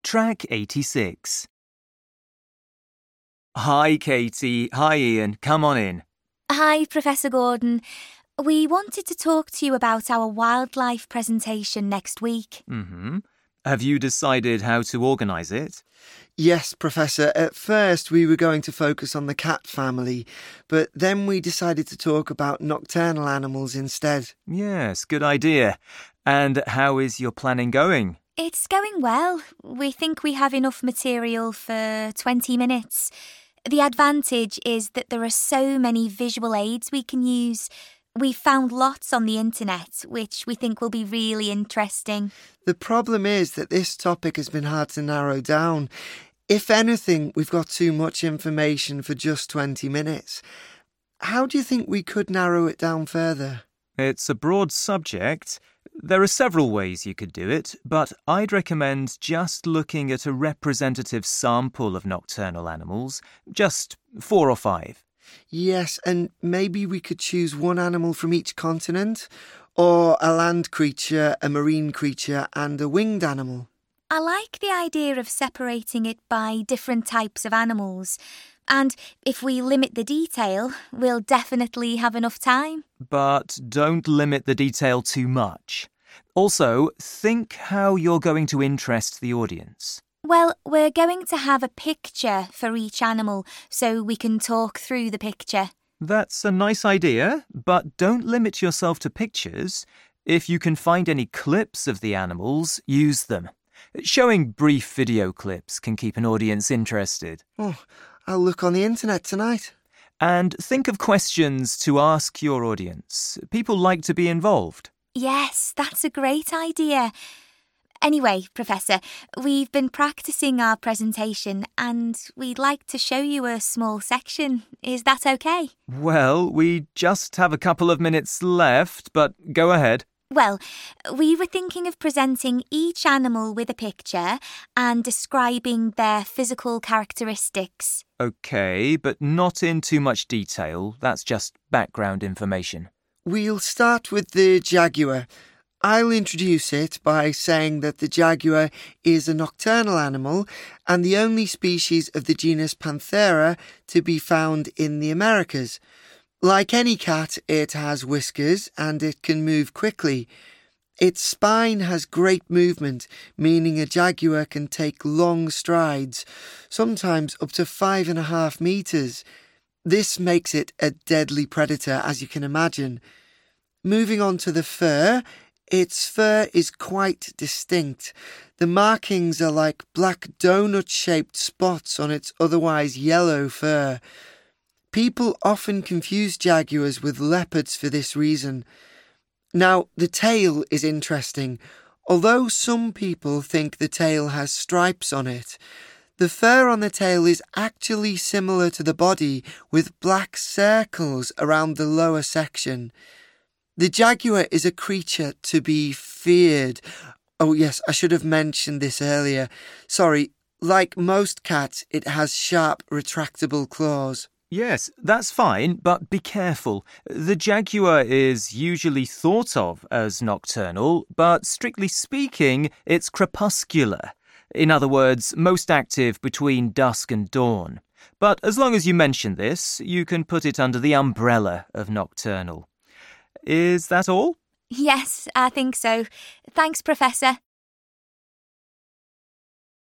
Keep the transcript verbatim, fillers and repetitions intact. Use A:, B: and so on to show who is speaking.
A: Track eighty-six. Hi, Katie. Hi, Ian. Come on in.
B: Hi, Professor Gordon. We wanted to talk to you about our wildlife presentation next week.
A: Mm-hmm. Have you decided how to organise it?
C: Yes, Professor. At first we were going to focus on the cat family, but then we decided to talk about nocturnal animals instead.
A: Yes, good idea. And how is your planning going?
B: It's going well. We think we have enough material for twenty minutes. The advantage is that there are so many visual aids we can use. We've found lots on the internet, which we think will be really interesting.
C: The problem is that this topic has been hard to narrow down. If anything, we've got too much information for just twenty minutes. How do you think we could narrow it down further?
A: It's a broad subject. There are several ways you could do it, but I'd recommend just looking at a representative sample of nocturnal animals, just four or five.
C: Yes, and maybe we could choose one animal from each continent, or a land creature, a marine creature, and a winged animal.
B: I like the idea of separating it by different types of animals. And if we limit the detail, we'll definitely have enough time.
A: But don't limit the detail too much. Also, think how you're going to interest the audience.
B: Well, we're going to have a picture for each animal so we can talk through the picture.
A: That's a nice idea, but don't limit yourself to pictures. If you can find any clips of the animals, use them. Showing brief video clips can keep an audience interested.
C: Oh, I'll look on the internet tonight.
A: And think of questions to ask your audience. People like to be involved.
B: Yes, that's a great idea. Anyway, Professor, we've been practicing our presentation and we'd like to show you a small section. Is that okay?
A: Well, we just have a couple of minutes left, but go ahead.
B: Well, we were thinking of presenting each animal with a picture and describing their physical characteristics.
A: OK, but not in too much detail. That's just background information.
C: We'll start with the jaguar. I'll introduce it by saying that the jaguar is a nocturnal animal and the only species of the genus Panthera to be found in the Americas. Like any cat, it has whiskers and it can move quickly. Its spine has great movement, meaning a jaguar can take long strides, sometimes up to five and a half metres. This makes it a deadly predator, as you can imagine. Moving on to the fur, its fur is quite distinct. The markings are like black donut-shaped spots on its otherwise yellow fur. People often confuse jaguars with leopards for this reason. Now, the tail is interesting. Although some people think the tail has stripes on it, the fur on the tail is actually similar to the body with black circles around the lower section. The jaguar is a creature to be feared. Oh yes, I should have mentioned this earlier. Sorry, like most cats, it has sharp, retractable claws.
A: Yes, that's fine, but be careful. The jaguar is usually thought of as nocturnal, but strictly speaking, it's crepuscular. In other words, most active between dusk and dawn. But as long as you mention this, you can put it under the umbrella of nocturnal. Is that all?
B: Yes, I think so. Thanks, Professor.